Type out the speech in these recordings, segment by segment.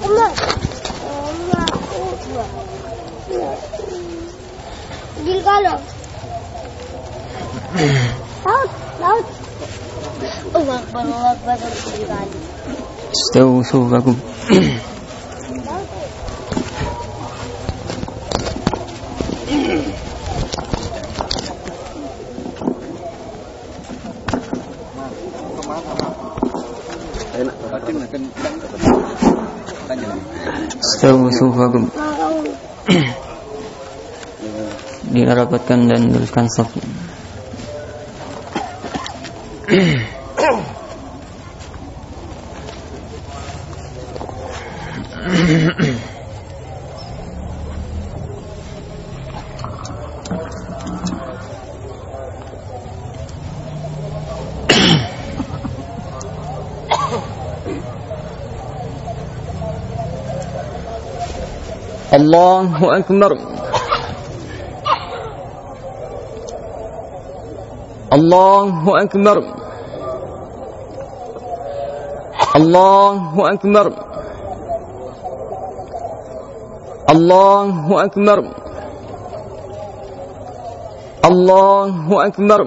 Gil kalau laut Allah Akbar استووا صفوفكم استووا صفوفكم dirapatkan dan luruskan saf. Allahu Akbar. Allahu Akbar. Allahu Akbar. Allahu Akbar. Allahu Akbar.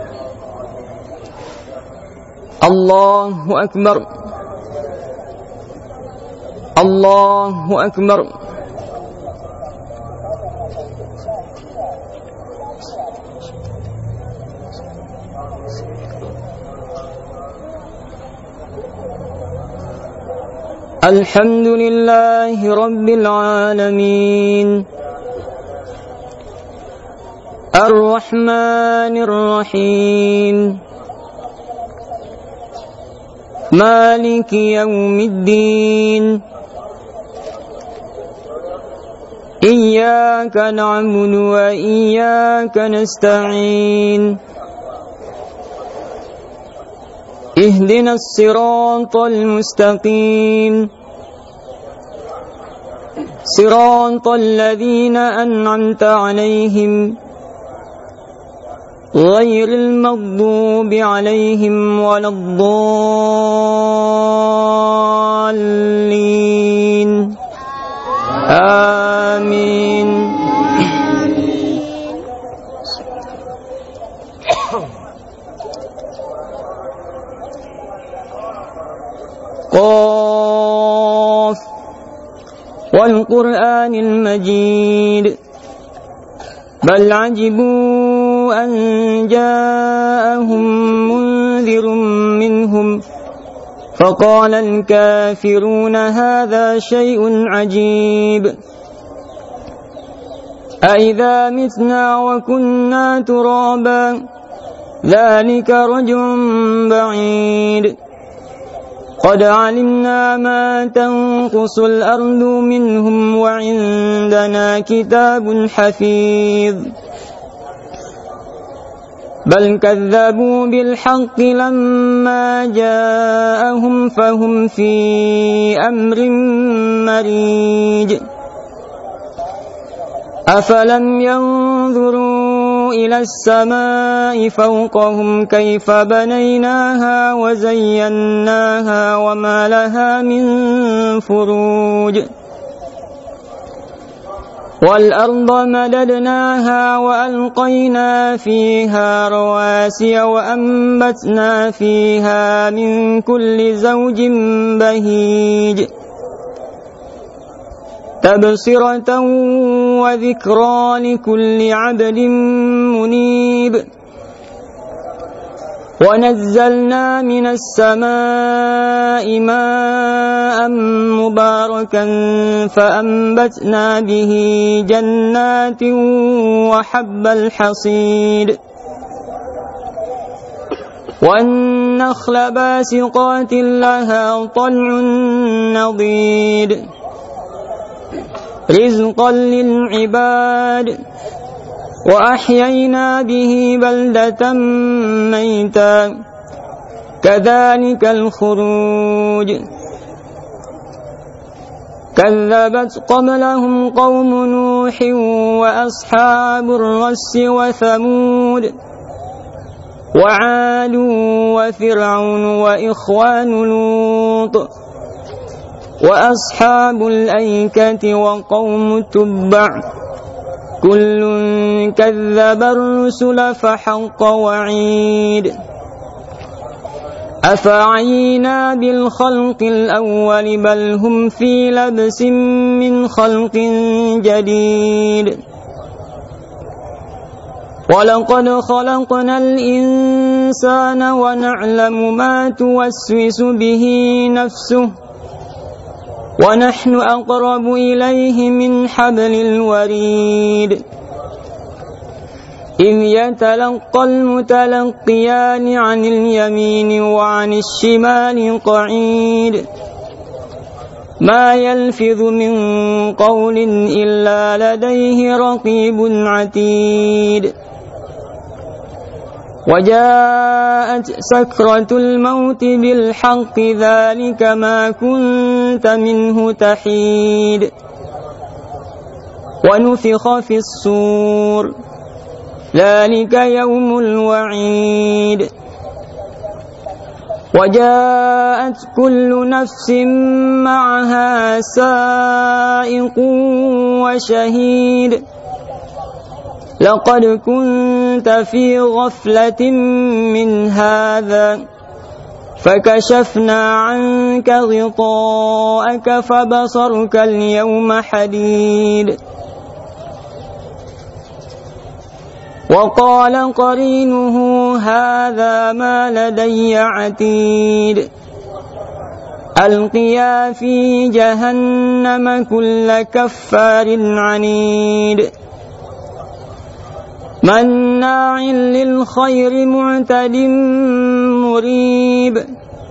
Allahu Akbar. Allahu Akbar. الحمد لله رب العالمين الرحمن الرحيم مالك يوم الدين إياك نعبد وإياك نستعين اهدنا الصراط المستقيم صراط الذين أنعمت عليهم غير المغضوب عليهم ولا الضالين آمين. قاف والقرآن المجيد بل عجبوا أن جاءهم منذر منهم فقال الكافرون هذا شيء عجيب أإذا متنا وكنا ترابا ذلك رجع بعيد قد علمنا ما تنقص الأرض منهم وعندنا كتاب حفيظ بل كذبوا بالحق لما جاءهم فهم في أمر مريج أفلم ينظروا إلى السماء فوقهم كيف بنيناها وزيناها وما لها من فروج والأرض مددناها وألقينا فيها رواسي وأنبتنا فيها من كل زوج بهيج تبصرة وذكرى لكل عبد منيب ونزلنا من السماء ماء مباركا فأنبتنا به جنات وحب الحصيد والنخل باسقات لها طلع نضيد رزقا للعباد وأحيينا به بلدة ميتا كذلك الخروج كذبت قبلهم قوم نوح وأصحاب الرس وثمود وعاد وفرعون وإخوان لوط وأصحاب الأيكة وقوم تبع كل كذب الرسل فحق وعيد أفعينا بالخلق الأول بل هم في لبس من خلق جديد ولقد خلقنا الإنسان ونعلم ما توسوس به نفسه ونحن أقرب إليه من حبل الوريد إذ يتلقى المتلقيان عن اليمين وعن الشمال قعيد ما يلفظ من قول إلا لديه رقيب عتيد وجاءت سكرة الموت بالحق ذلك ما كنت منه تحيد ونفخ في الصور ذلك يوم الوعيد وجاءت كل نفس معها سائق وشهيد لقد كنت في غفلة من هذا فكشفنا عنك غطاءك فبصرك اليوم حديد وقال قرينه هذا ما لدي عتيد ألقيا في جهنم كل كفار عنيد مناع للخير معتد مريب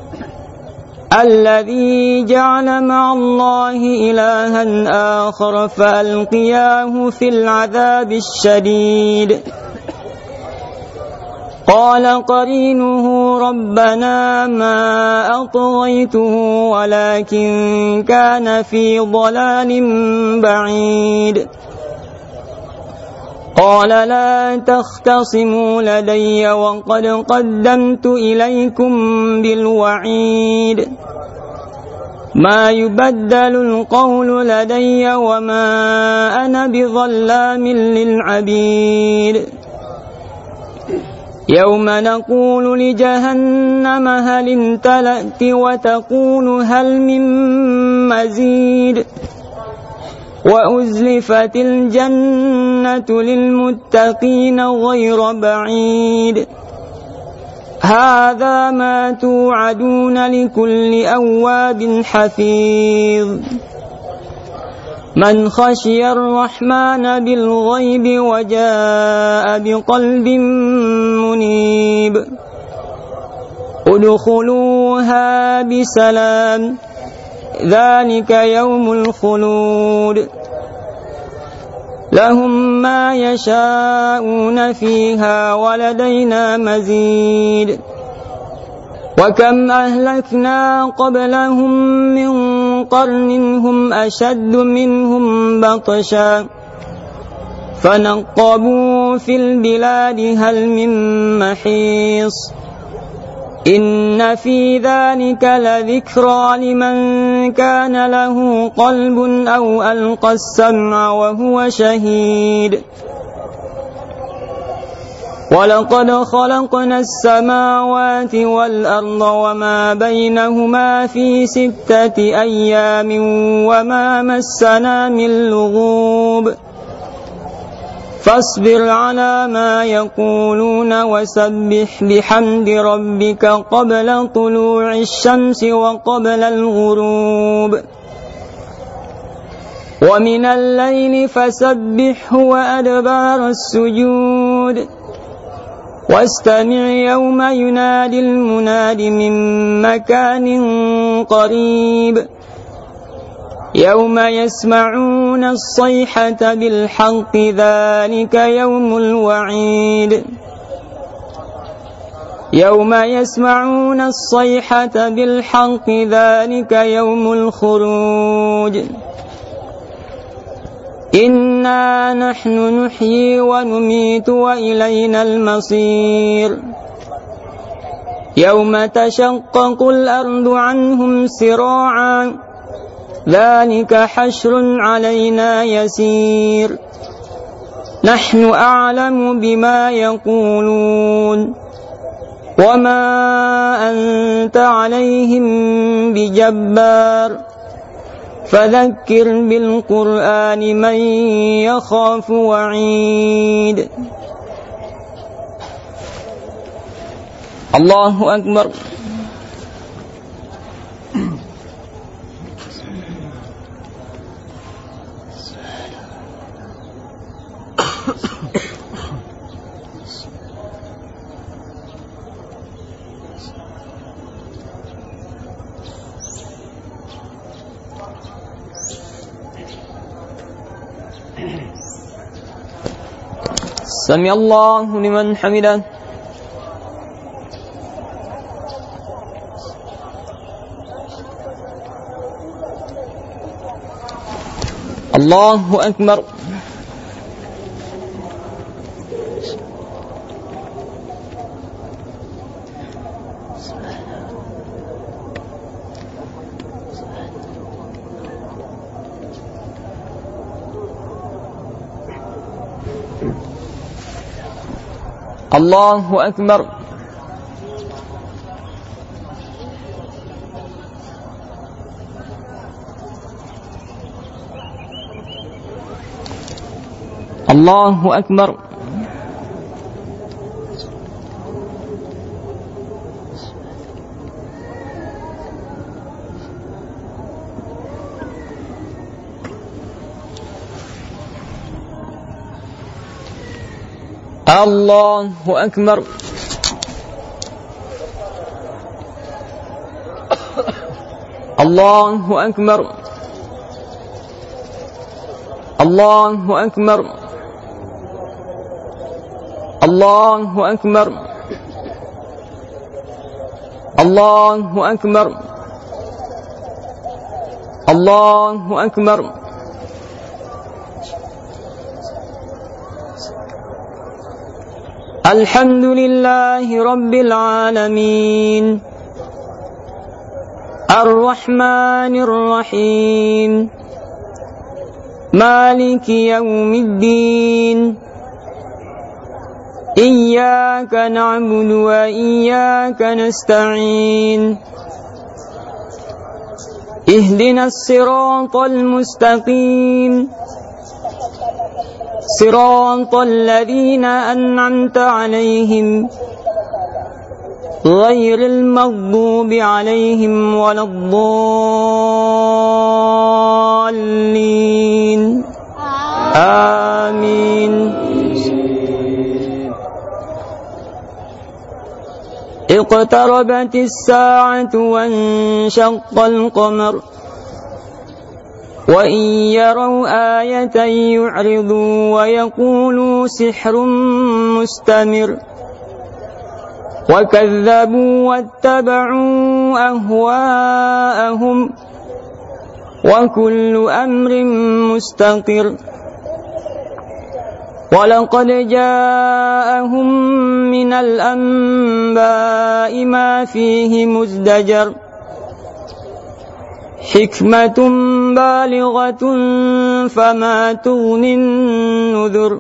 الذي جعل مع الله إلها آخر فألقياه في العذاب الشديد قال قرينه ربنا ما أطغيته ولكن كان في ضلال بعيد قال لا تختصموا لدي وقد قدمت إليكم بالوعيد ما يبدل القول لدي وما أنا بظلام للعبيد يوم نقول لجهنم هل امتلأت وتقول هل من مزيد وأزلفت الجنة للمتقين غير بعيد هذا ما توعدون لكل أواب حفيظ من خشي الرحمن بالغيب وجاء بقلب منيب ادخلوها بسلام ذلك يوم الخلود لهم ما يشاءون فيها ولدينا مزيد وكم أهلكنا قبلهم من قرن هم أشد منهم بطشا فنقبوا في البلاد هل من محيص إن في ذلك لذكرى لمن كان له قلب أو ألقى السمع وهو شهيد ولقد خلقنا السماوات والأرض وما بينهما في 6 أيام وما مسنا من لغوب فاصبر على ما يقولون وسبح بحمد ربك قبل طلوع الشمس وقبل الغروب ومن الليل فسبحه وأدبار السجود واستمع يوم ينادي المناد من مكان قريب يوم يسمعون الصيحة بالحق ذلك يوم الوعيد يوم يسمعون الصيحة بالحق ذلك يوم الخروج إنا نحن نحيي ونميت وإلينا المصير يوم تشقق الأرض عنهم سراعا ذلك حشر علينا يسير نحن أعلم بما يقولون وما أنت عليهم بجبار فذكر بالقرآن من يخاف وعيد. الله أكبر. سمع الله لمن حمده. الله أكبر. الله أكبر. الله أكبر. الله أكبر. الله أكبر. الله أكبر. الله أكبر. الله أكبر. الله أكبر. الحمد لله رب العالمين الرحمن الرحيم مالك يوم الدين إياك نعبد وإياك نستعين اهدنا الصراط المستقيم صراط الذين أنعمت عليهم غير المغضوب عليهم ولا الضالين آمين. اقتربت الساعة وانشق القمر وإن يروا آية يعرضوا ويقولوا سحر مستمر وكذبوا واتبعوا أهواءهم وكل أمر مستقر ولقد جاءهم من الأنباء ما فيه مزدجر حكمة بالغة فما تغني النذر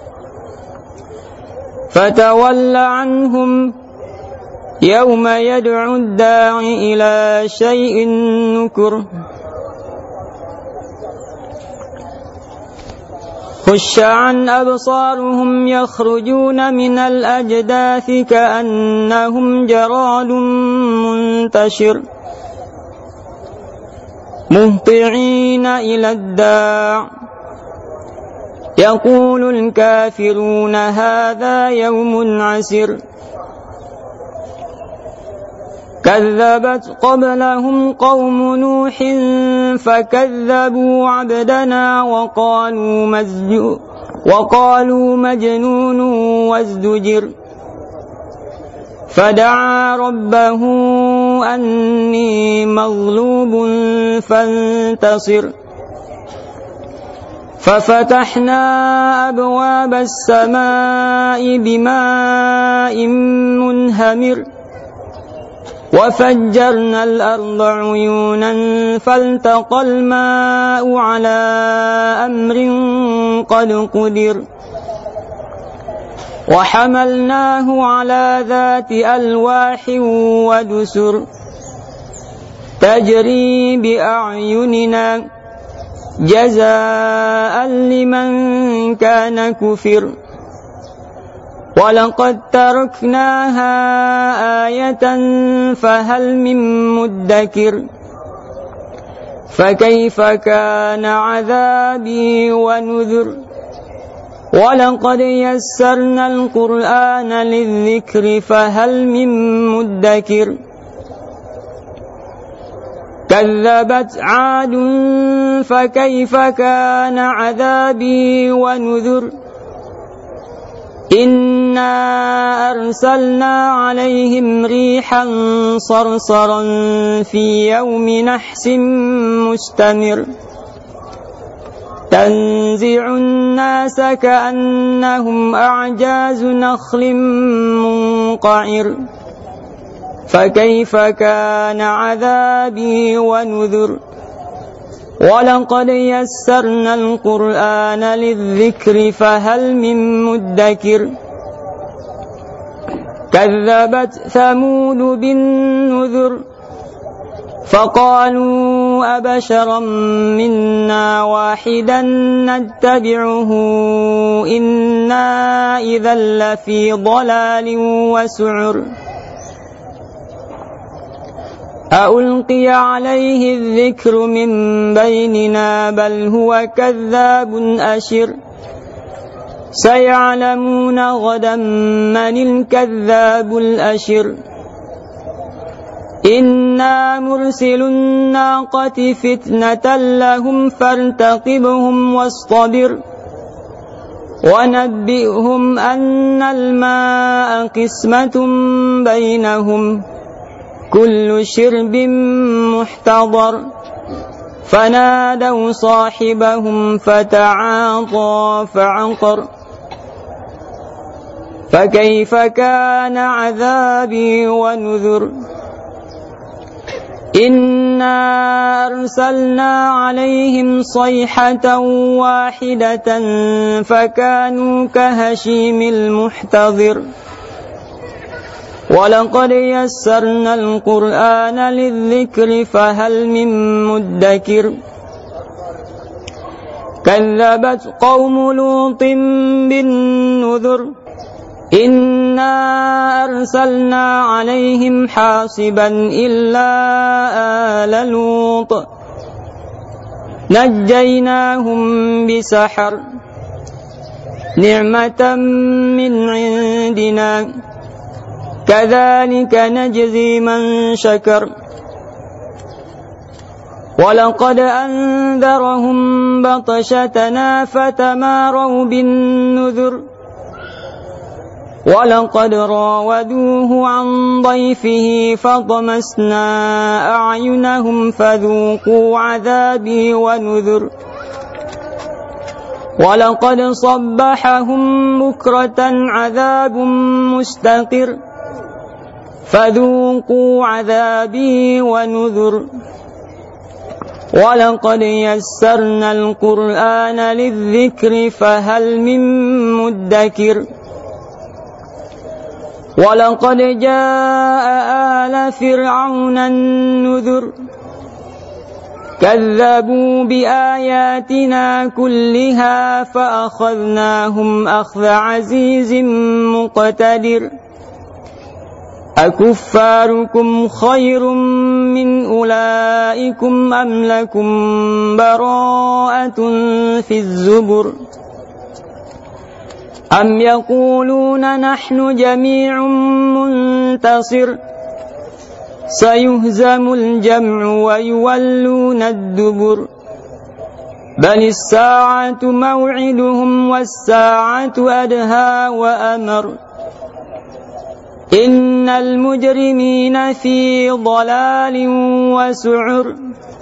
فتول عنهم يوم يدعو الداع إلى شيء نكر خش عن أبصارهم يخرجون من الأجداث كأنهم جراد منتشر مهطعين إلى الداع يقول الكافرون هذا يوم عسر كذبت قبلهم قوم نوح فكذبوا عبدنا وقالوا مجنون وازدجر فدعا ربه أني مغلوب فانتصر ففتحنا أبواب السماء بماء منهمر وفجرنا الأرض عيونا فالتقى الماء على أمر قد قدر وحملناه على ذات ألواح ودسر تجري بأعيننا جزاء لمن كان كفر ولقد تركناها آية فهل من مدكر فكيف كان عذابي ونذر ولقد يسرنا القرآن للذكر فهل من مدكر كذبت عاد فكيف كان عذابي ونذر إنا أرسلنا عليهم ريحا صرصرا في يوم نحس مستمر تنزع الناس كأنهم أعجاز نخل منقعر فكيف كان عذابي ونذر ولقد يسرنا القرآن للذكر فهل من مدكر كذبت ثمود بالنذر فقالوا أبشرا منا واحدا نتبعه إنا إذا لفي ضلال وسعر ألقي عليه الذكر من بيننا بل هو كذاب أشر سيعلمون غدا من الكذاب الأشر إنا مرسل الناقة فتنة لهم فارتقبهم واصطبر ونبئهم أن الماء قسمة بينهم كل شرب محتضر فنادوا صاحبهم فتعاطى فعقر فكيف كان عذابي ونذر إنا أرسلنا عليهم صيحة واحدة فكانوا كهشيم المحتضر ولقد يسرنا القرآن للذكر فهل من مدكر كذبت قوم لوط بالنذر إنا أرسلنا عليهم حاصبا إلا آل لوط نجيناهم بسحر نعمة من عندنا كذلك نجزي من شكر ولقد أنذرهم بطشتنا فتماروا بالنذر ولقد راودوه عن ضيفه فطمسنا أعينهم فذوقوا عذابي ونذر ولقد صبحهم بكرة عذاب مستقر فذوقوا عذابي ونذر ولقد يسرنا القرآن للذكر فهل من مدكر ولقد جاء آل فرعون النذر كذبوا بآياتنا كلها فأخذناهم أخذ عزيز مقتدر أكفاركم خير من أولئكم أم لكم براءة في الزبر أم يقولون نحن جميع منتصر سيهزم الجمع ويولون الدبر بل الساعة موعدهم والساعة أدهى وأمر إن المجرمين في ضلال وسعر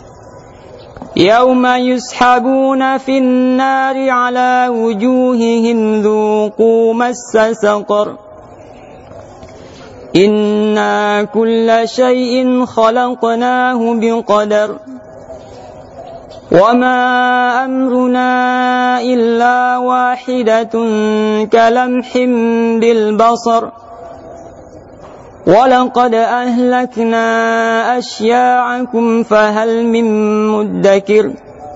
يوم يسحبون في النار على وجوههم ذوقوا مس سقر إنا كل شيء خلقناه بقدر وما أمرنا إلا واحدة كلمح بالبصر ولقد أهلكنا أشياعكم فهل من مدكر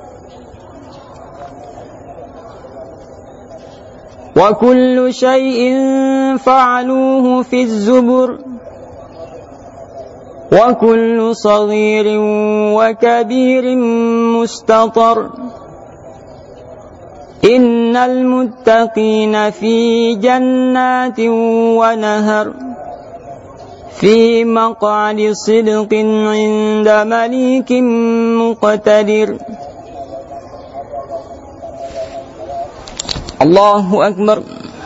وكل شيء فعلوه في الزبر وكل صغير وكبير مستطر إن المتقين في جنات ونهر في مقعد صدق عند مليك مقتدر الله أكبر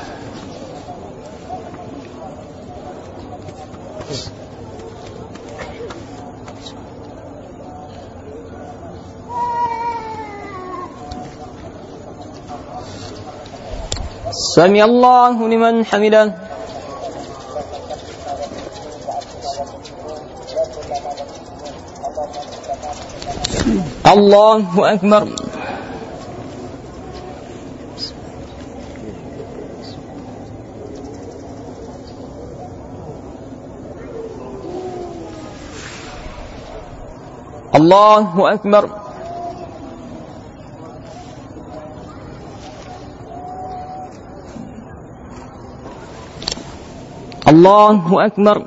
سمع الله لمن حمده الله أكبر الله أكبر الله أكبر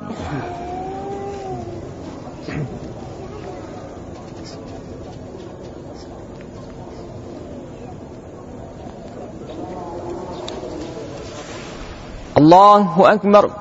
الله أكبر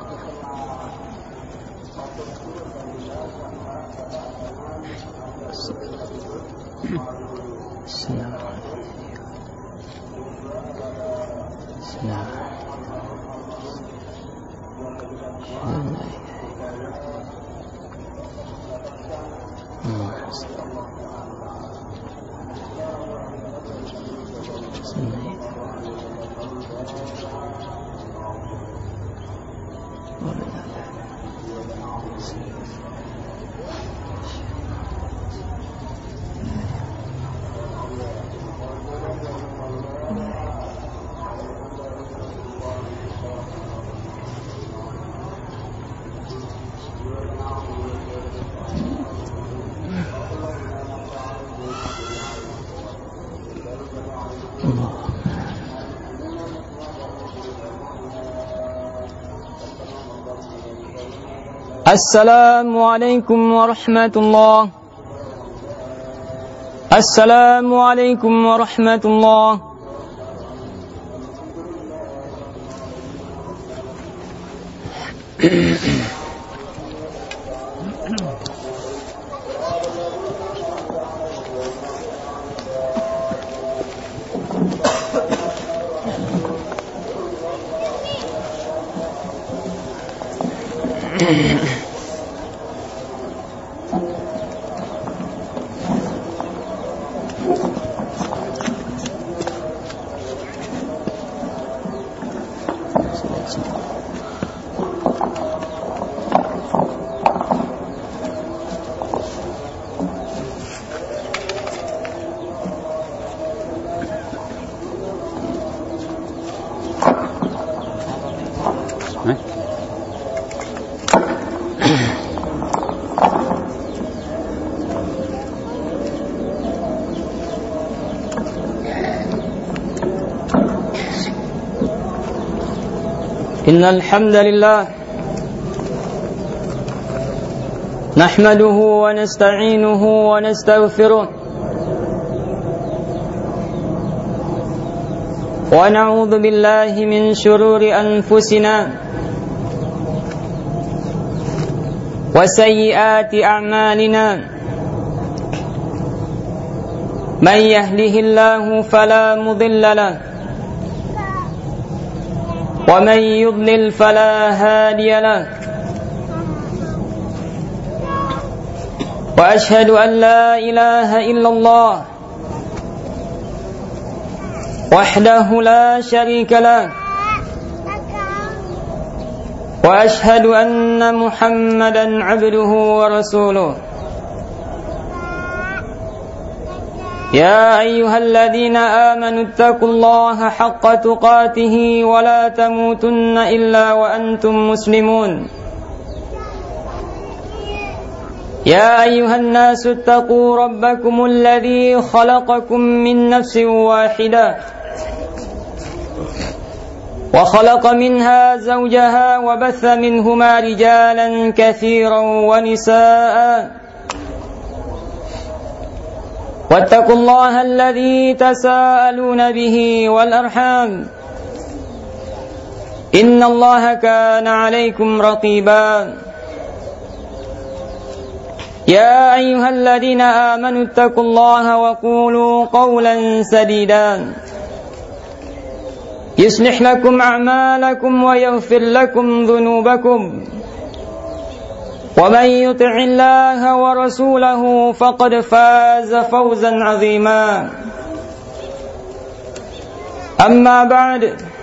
السلام عليكم ورحمة الله السلام عليكم ورحمة الله إن الحمد لله نحمده ونستعينه ونستغفره ونعوذ بالله من شرور أنفسنا وسيئات أعمالنا من يهده الله فلا مضل له ومن يضلل فلا هادي له وأشهد أن لا إله إلا الله وحده لا شريك له وأشهد أن محمدا عبده ورسوله يا أيها الذين آمنوا اتقوا الله حق تقاته ولا تموتن إلا وأنتم مسلمون يا أيها الناس اتقوا ربكم الذي خلقكم من نفس واحدة وخلق منها زوجها وبث منهما رجالا كثيرا ونساء واتقوا الله الذي تساءلون به والأرحام إن الله كان عليكم رقيبا يا أيها الذين آمنوا اتقوا الله وقولوا قولا سديدا يصلح لكم أعمالكم ويغفر لكم ذنوبكم ومن يطع الله ورسوله فقد فاز فوزا عظيما أما بعد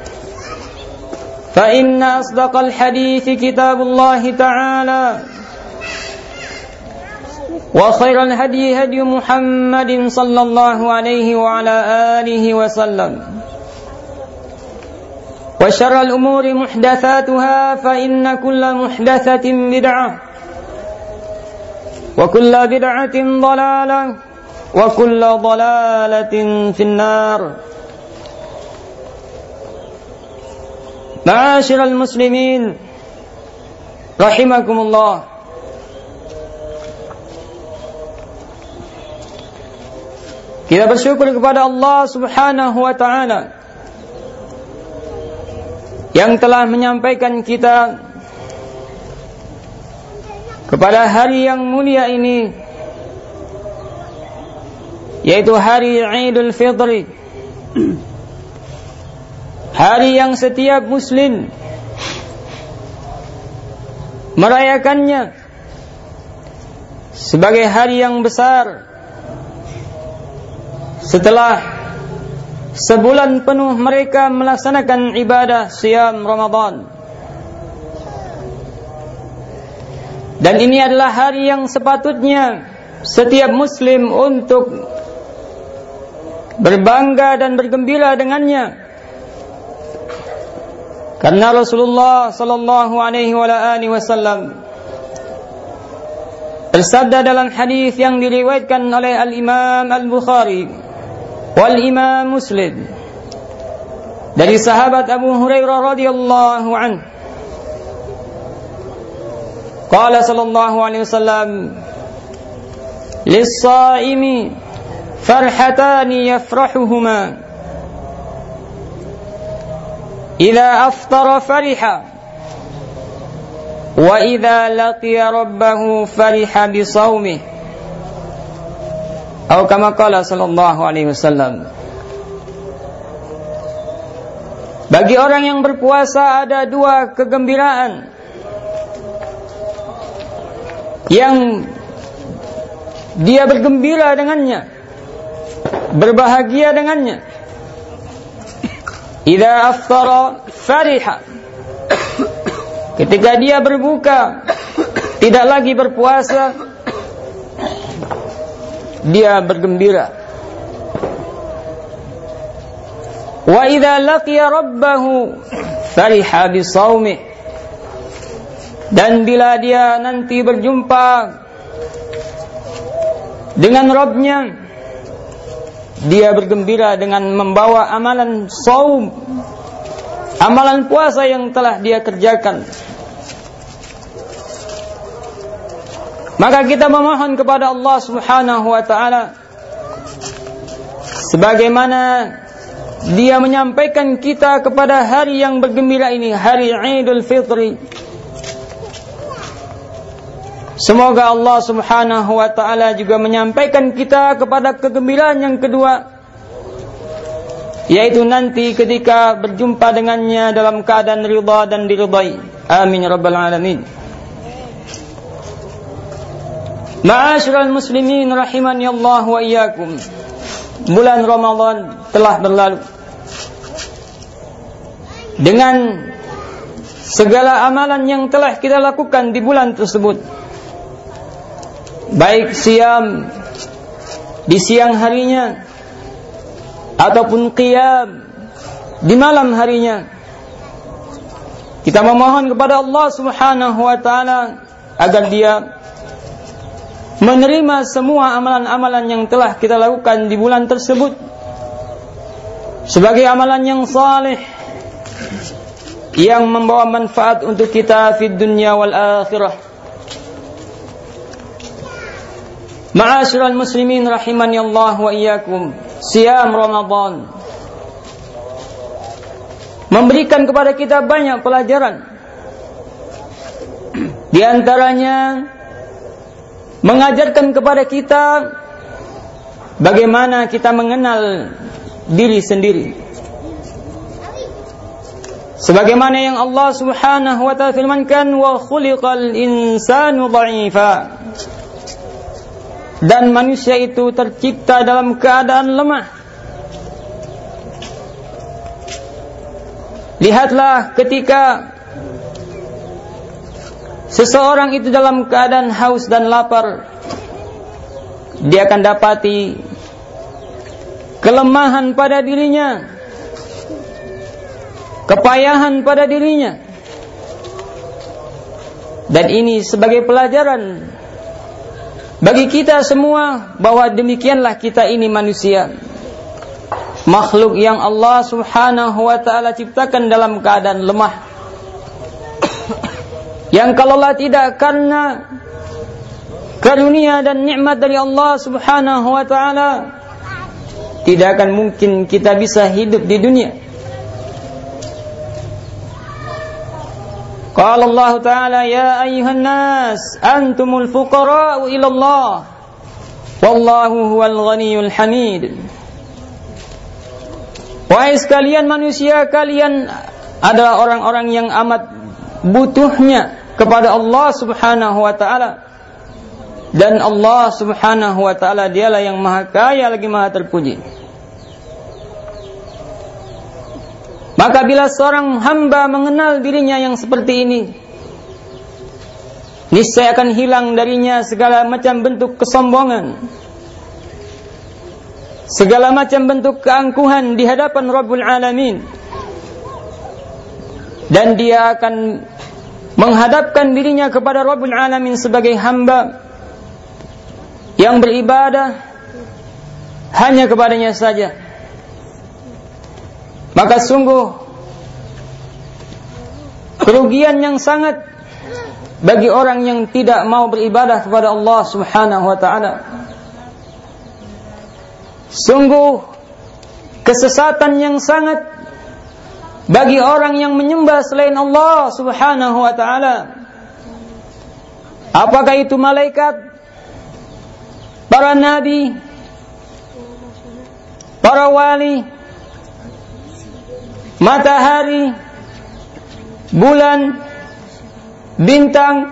فإن أصدق الحديث كتاب الله تعالى وخير الهدي هدي محمد صلى الله عليه وعلى آله وسلم وشر الأمور محدثاتها فإن كل محدثة بدعة وكل بدعة ضلالة وكل ضلالة في النار. معاشر المسلمين رحمكم الله. Kita bersyukur kepada Allah Subhanahu wa ta'ala yang telah menyampaikan kita kepada hari yang mulia ini, yaitu hari Idul Fitri, hari yang setiap muslim merayakannya sebagai hari yang besar setelah sebulan penuh mereka melaksanakan ibadah siyam Ramadan. Dan ini adalah hari yang sepatutnya setiap muslim untuk berbangga dan bergembira dengannya. Karena Rasulullah sallallahu alaihi wasallam bersabda dalam hadis yang diriwayatkan oleh Al-Imam Al-Bukhari wal Imam Muslim dari sahabat Abu Hurairah radhiyallahu anhu, qala sallallahu alaihi wasallam, lis-shaimi farhatani yafrahuhuma idza aftara fariha wa idza laqiya rabbahu fariha bi shaumihi atau kama qala sallallahu alaihi wasallam. Bagi orang yang berpuasa ada dua kegembiraan yang dia bergembira dengannya, berbahagia dengannya. Idza aftara fariha, ketika dia berbuka, tidak lagi berpuasa, dia bergembira. Wa idza laqiya rabbahu fariha bi shaumih, dan bila dia nanti berjumpa dengan Rabb-Nya, dia bergembira dengan membawa amalan shaum, amalan puasa yang telah dia kerjakan. Maka kita memohon kepada Allah Subhanahu wa ta'ala, sebagaimana Dia menyampaikan kita kepada hari yang bergembira ini, hari Idul Fitri. Semoga Allah Subhanahu wa ta'ala juga menyampaikan kita kepada kegembiraan yang kedua, yaitu nanti ketika berjumpa dengannya dalam keadaan ridha dan diridai. Amin ya rabbal alamin. Ma'asyiral muslimin rahimani Allah wa iyyakum. Bulan Ramadan telah berlalu dengan segala amalan yang telah kita lakukan di bulan tersebut, baik siam di siang harinya ataupun qiyam di malam harinya. Kita memohon kepada Allah Subhanahu wa taala agar Dia menerima semua amalan-amalan yang telah kita lakukan di bulan tersebut sebagai amalan yang saleh yang membawa manfaat untuk kita fid dunya wal akhirah. Ma'asyiral muslimin rahimani Allah wa iyyakum, siam Ramadan memberikan kepada kita banyak pelajaran. Di antaranya mengajarkan kepada kita bagaimana kita mengenal diri sendiri. Sebagaimana yang Allah Subhanahu wa ta'ala firmankan, wa khuliqal insanu dha'ifa. Dan manusia itu tercipta dalam keadaan lemah. Lihatlah ketika seseorang itu dalam keadaan haus dan lapar, dia akan dapati kelemahan pada dirinya, kepayahan pada dirinya. Dan ini sebagai pelajaran bagi kita semua bahwa demikianlah kita ini manusia, makhluk yang Allah Subhanahu wa ta'ala ciptakan dalam keadaan lemah, yang kalaulah tidak karena karunia dan nikmat dari Allah Subhanahu wa ta'ala, tidak akan mungkin kita bisa hidup di dunia. Qala Allah ta'ala, ya ayyuhan nas antumul fuqara'u ila Allah wallahu huwal ghaniyul hamid. Wahai sekalian manusia, kalian adalah orang-orang yang amat butuhnya kepada Allah Subhanahu wa ta'ala, dan Allah Subhanahu wa ta'ala dialah yang maha kaya lagi maha terpuji. Maka bila seorang hamba mengenal dirinya yang seperti ini, niscaya akan hilang darinya segala macam bentuk kesombongan, segala macam bentuk keangkuhan di hadapan Rabbul Alamin, dan dia akan menghadapkan dirinya kepada Rabbul Alamin sebagai hamba yang beribadah hanya kepadanya saja. Maka sungguh kerugian yang sangat bagi orang yang tidak mau beribadah kepada Allah Subhanahu wa ta'ala. Sungguh kesesatan yang sangat bagi orang yang menyembah selain Allah Subhanahu wa ta'ala. Apakah itu malaikat, para nabi, para wali, matahari, bulan, bintang,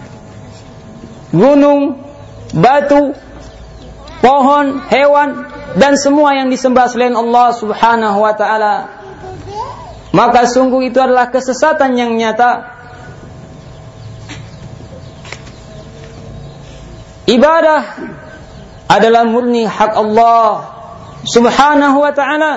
gunung, batu, pohon, hewan, dan semua yang disembah selain Allah Subhanahu wa ta'ala. Maka sungguh itu adalah kesesatan yang nyata. Ibadah adalah murni hak Allah Subhanahu wa ta'ala,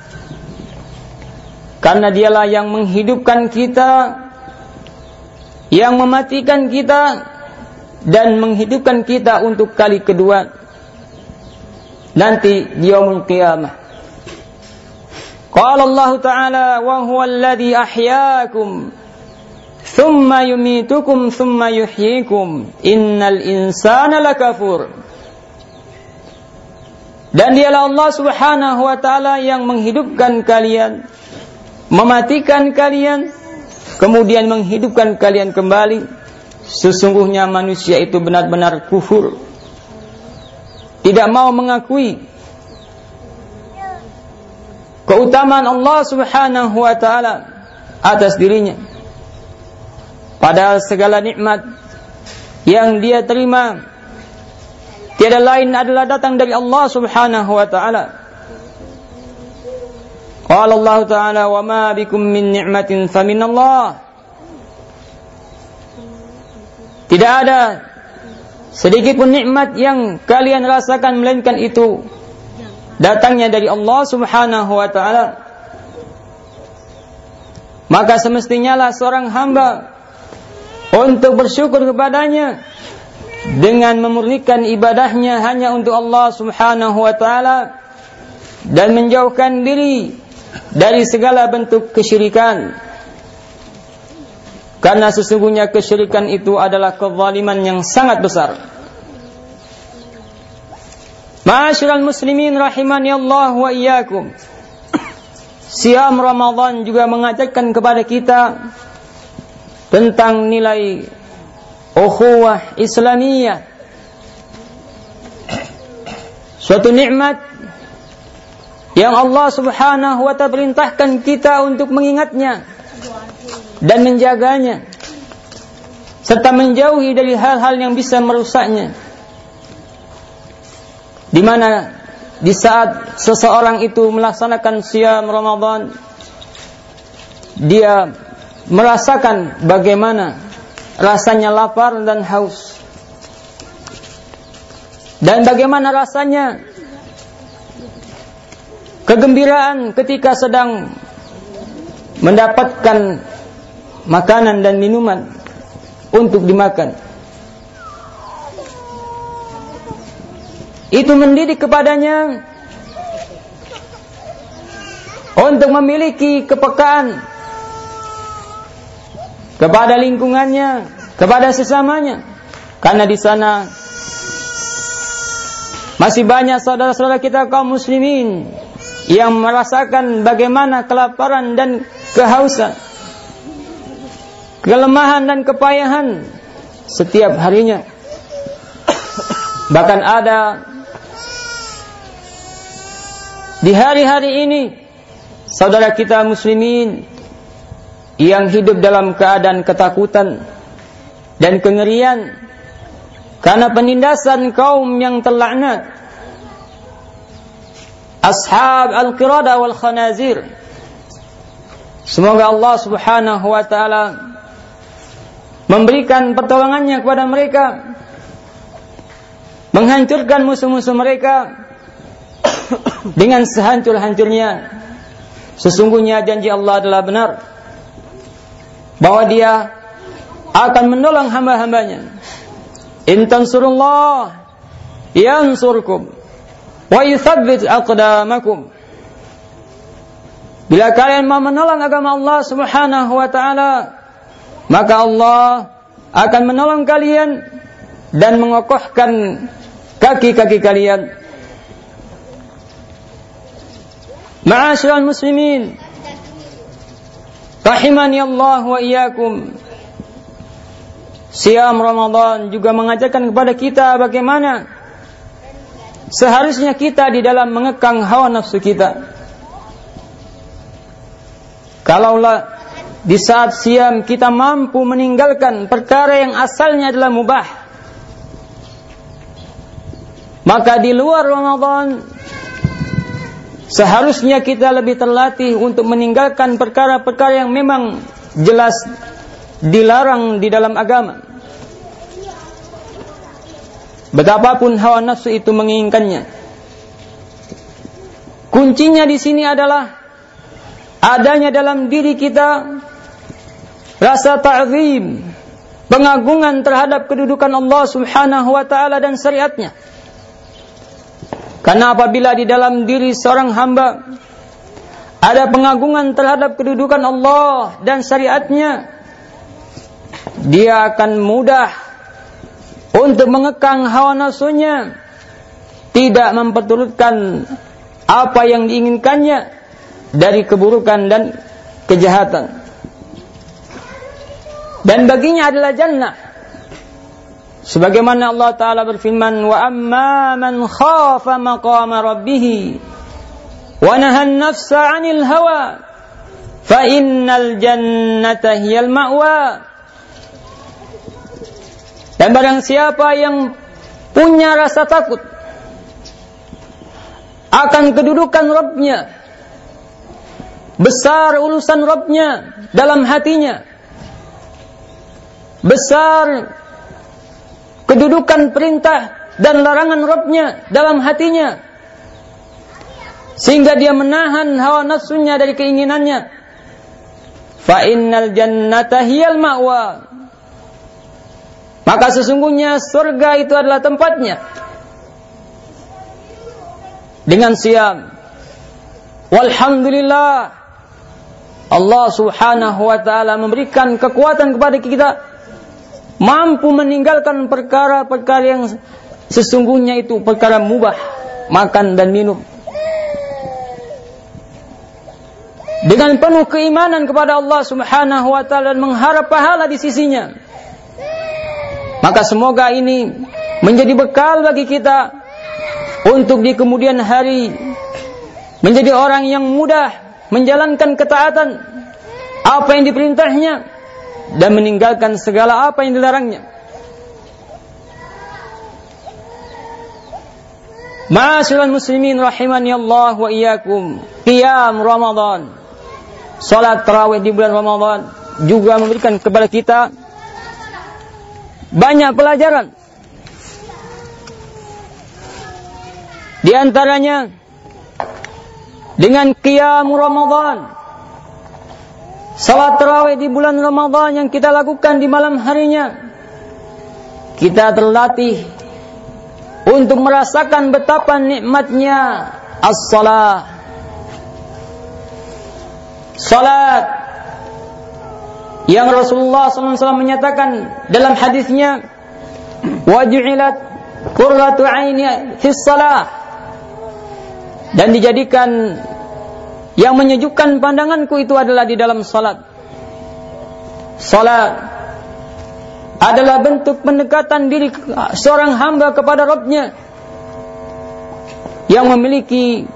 karena dialah yang menghidupkan kita, yang mematikan kita, dan menghidupkan kita untuk kali kedua nanti di yaumul qiyamah. Qala Allah Ta'ala, wa huwa alladhi ahyaakum thumma yumitukum thumma yuhyikum innal insana lakafur. Dan dialah Allah Subhanahu wa ta'ala yang menghidupkan kalian, mematikan kalian, kemudian menghidupkan kalian kembali. Sesungguhnya manusia itu benar-benar kufur, tidak mau mengakui keutamaan Allah Subhanahu wa ta'ala atas dirinya. Padahal segala nikmat yang dia terima tiada lain adalah datang dari Allah Subhanahu wa ta'ala. Qala Allah Ta'ala, wa ma bikum min ni'matin famin Allah, Tidak ada sedikit pun nikmat yang kalian rasakan melainkan itu datangnya dari Allah Subhanahu wa ta'ala. Maka semestinya lah seorang hamba untuk bersyukur kepadanya dengan memurnikan ibadahnya hanya untuk Allah Subhanahu wa ta'ala dan menjauhkan diri dari segala bentuk kesyirikan. Karena sesungguhnya kesyirikan itu adalah kezaliman yang sangat besar. Ma'asyiral muslimin rahimani Allah wa iyyakum. Siam Ramadan juga mengajarkan kepada kita tentang nilai ukhuwah Islamiyah. Suatu nikmat yang Allah Subhanahu wa ta'ala perintahkan kita untuk mengingatnya dan menjaganya serta menjauhi dari hal-hal yang bisa merusaknya. Di mana di saat seseorang itu melaksanakan siam Ramadan, dia merasakan bagaimana rasanya lapar dan haus, dan bagaimana rasanya kegembiraan ketika sedang mendapatkan makanan dan minuman untuk dimakan. Itu mendidik kepadanya untuk memiliki kepekaan kepada lingkungannya, kepada sesamanya. Karena di sana masih banyak saudara-saudara kita kaum muslimin yang merasakan bagaimana kelaparan dan kehausan, kelemahan dan kepayahan setiap harinya. Bahkan ada di hari-hari ini saudara kita muslimin yang hidup dalam keadaan ketakutan dan kengerian karena penindasan kaum yang terlaknat, ashab al-qirada wal khanazir. Semoga Allah Subhanahu wa ta'ala memberikan pertolongannya kepada mereka, menghancurkan musuh-musuh mereka dengan sehancur-hancurnya. Sesungguhnya janji Allah adalah benar, bahwa Dia akan menolong hamba-hambanya. In tansurullah yansurkum wa yuthabbit aqdamakum. Bila kalian mau menolong agama Allah Subhanahu wa ta'ala, maka Allah akan menolong kalian dan mengokohkan kaki-kaki kalian. Ma'asyiral muslimin rahimani Allah wa iyyakum. Siam Ramadan juga mengajarkan kepada kita bagaimana seharusnya kita di dalam mengekang hawa nafsu kita. Kalaulah di saat siam kita mampu meninggalkan perkara yang asalnya adalah mubah, maka di luar Ramadan seharusnya kita lebih terlatih untuk meninggalkan perkara-perkara yang memang jelas dilarang di dalam agama. Betapapun hawa nafsu itu menginginkannya. Kuncinya di sini adalah adanya dalam diri kita rasa ta'zim, pengagungan terhadap kedudukan Allah Subhanahu wa ta'ala dan syariatnya. Karena apabila di dalam diri seorang hamba ada pengagungan terhadap kedudukan Allah dan syariatnya, dia akan mudah untuk mengekang hawa nafsunya, tidak memperturutkan apa yang diinginkannya dari keburukan dan kejahatan. Dan baginya adalah jannah. Sebagaimana Allah Ta'ala berfirman, wa amma man khafa maqama rabbih wa nahan nafsa 'anil hawa fa innal jannata hiyal ma'wa. Dan barang siapa yang punya rasa takut akan kedudukan Rabbnya, besar urusan Rabbnya dalam hatinya, besar kedudukan perintah dan larangan Rabb-Nya dalam hatinya, sehingga dia menahan hawa nafsunya dari keinginannya, fa innal jannata hiyal ma'wa, maka sesungguhnya surga itu adalah tempatnya. Dengan siam, walhamdulillah, Allah subhanahu wa ta'ala memberikan kekuatan kepada kita, mampu meninggalkan perkara-perkara yang sesungguhnya itu perkara mubah, makan dan minum, dengan penuh keimanan kepada Allah subhanahu wa ta'ala dan mengharap pahala di sisinya. Maka semoga ini menjadi bekal bagi kita untuk di kemudian hari menjadi orang yang mudah menjalankan ketaatan apa yang diperintahnya dan meninggalkan segala apa yang dilarangnya. Ma'asyiral muslimin rahimani Allah wa iyyakum, qiyam Ramadan, salat tarawih di bulan Ramadan juga memberikan kepada kita banyak pelajaran. Di antaranya dengan qiyam Ramadan, salat tarawih di bulan Ramadan yang kita lakukan di malam harinya, kita terlatih untuk merasakan betapa nikmatnya as-salat. Salat yang Rasulullah SAW menyatakan dalam hadisnya, waju'ilat qurratu aini fis salah, dan dijadikan yang menyejukkan pandanganku itu adalah di dalam salat. Salat adalah bentuk pendekatan diri seorang hamba kepada Rabb-Nya yang memiliki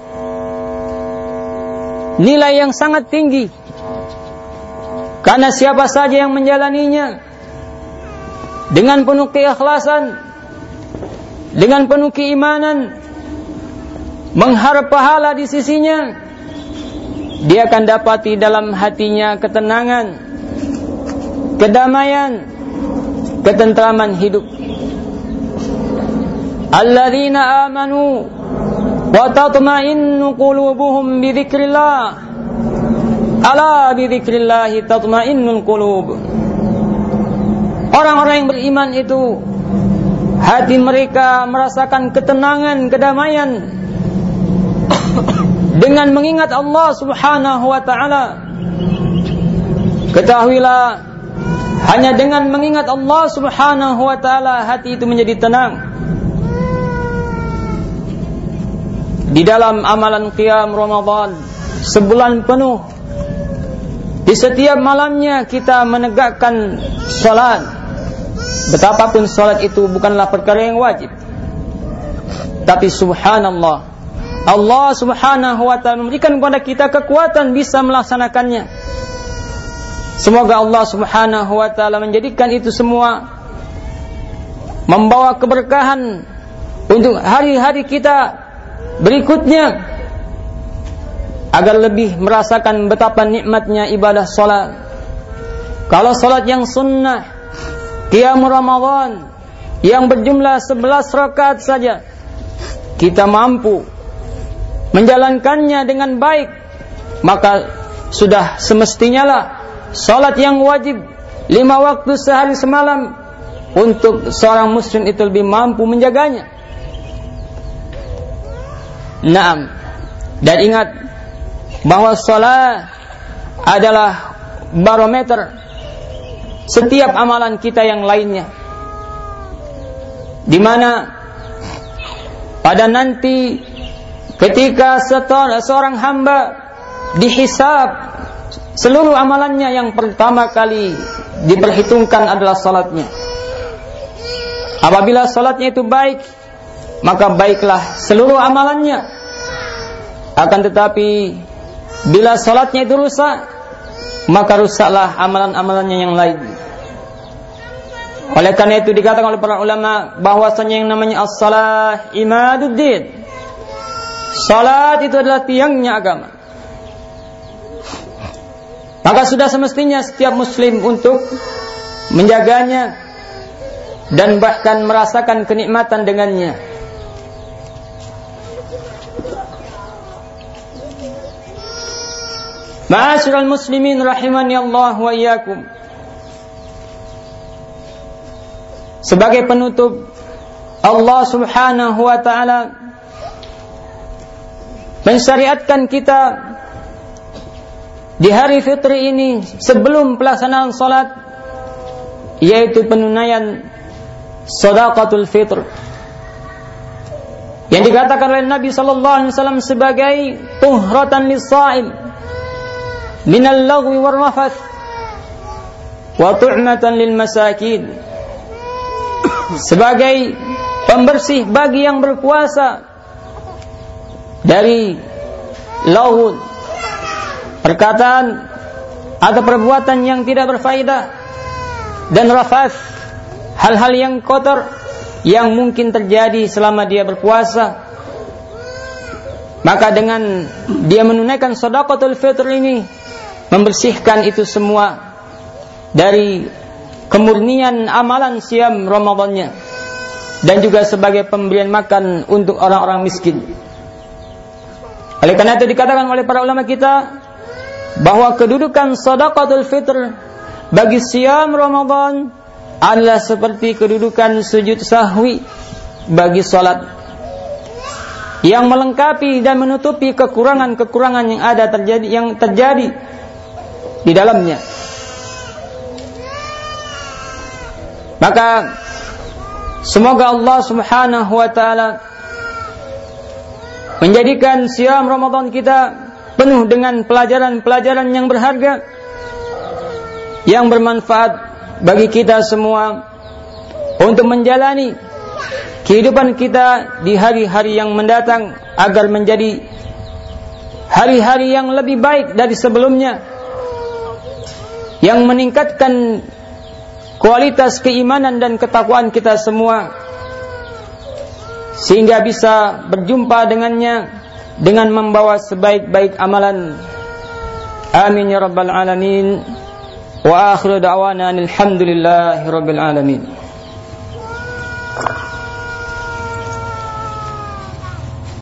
nilai yang sangat tinggi, karena siapa saja yang menjalaninya dengan penuh keikhlasan, dengan penuh keimanan, mengharap pahala di sisinya, dia akan dapati dalam hatinya ketenangan, kedamaian, ketentraman hidup. Alladzina amanu wa tatma'innu qulubuhum bi dzikrillah, ala bi dzikrillah tatma'innul qulub. Orang-orang yang beriman itu hati mereka merasakan ketenangan, kedamaian dengan mengingat Allah subhanahu wa ta'ala. Ketahuilah, hanya dengan mengingat Allah subhanahu wa ta'ala hati itu menjadi tenang. Di dalam amalan qiyam Ramadan sebulan penuh, di setiap malamnya kita menegakkan salat. Betapapun salat itu bukanlah perkara yang wajib, tapi subhanallah, Allah subhanahu wa ta'ala memberikan kepada kita kekuatan bisa melaksanakannya. Semoga Allah subhanahu wa ta'ala menjadikan itu semua membawa keberkahan untuk hari-hari kita berikutnya, agar lebih merasakan betapa nikmatnya ibadah salat. Kalau salat yang sunnah, qiyam Ramadan yang berjumlah 11 rakaat saja, kita mampu menjalankannya dengan baik, maka sudah semestinya lah salat yang wajib 5 waktu sehari semalam untuk seorang muslim itu lebih mampu menjaganya. Naam. Dan ingat bahwa salat adalah barometer setiap amalan kita yang lainnya, di mana pada nanti ketika seorang hamba dihisab, seluruh amalannya yang pertama kali diperhitungkan adalah salatnya. Apabila salatnya itu baik, maka baiklah seluruh amalannya. Akan tetapi bila salatnya itu rusak, maka rusaklah amalan-amalannya yang lain. Oleh karena itu dikatakan oleh para ulama bahwasanya yang namanya as-salah imaduddin, salat itu adalah tiangnya agama. Maka sudah semestinya setiap muslim untuk menjaganya, dan bahkan merasakan kenikmatan dengannya. Ma'asyiral muslimin rahimani Allah wa iyyakum. Sebagai penutup, Allah Subhanahu wa taala mensyariatkan kita di hari fitri ini sebelum pelaksanaan salat, yaitu penunaian shadaqatul fitr, yang dikatakan oleh Nabi sallallahu alaihi wasallam sebagai tuhratan lis-sha'im minal lagwi war rafath wa tu'matan lil masakin, sebagai pembersih bagi yang berpuasa dari laghw, perkataan atau perbuatan yang tidak berfaedah, dan rafath, hal-hal yang kotor yang mungkin terjadi selama dia berpuasa. Maka dengan dia menunaikan shadaqatul fitr ini, membersihkan itu semua dari kemurnian amalan siam Ramadannya, dan juga sebagai pemberian makan untuk orang-orang miskin. Oleh karena itu dikatakan oleh para ulama kita bahwa kedudukan shadaqatul fitr bagi siam Ramadan adalah seperti kedudukan sujud sahwi bagi salat, yang melengkapi dan menutupi kekurangan-kekurangan yang terjadi di dalamnya. Maka semoga Allah Subhanahu wa taala menjadikan siam Ramadan kita penuh dengan pelajaran-pelajaran yang berharga, yang bermanfaat bagi kita semua untuk menjalani kehidupan kita di hari-hari yang mendatang, agar menjadi hari-hari yang lebih baik dari sebelumnya, yang meningkatkan kualitas keimanan dan ketakwaan kita semua, sehingga bisa berjumpa dengannya dengan membawa sebaik-baik amalan. Amin ya rabbal alamin. Wa akhiru da'wana alhamdulillahi rabbil alamin.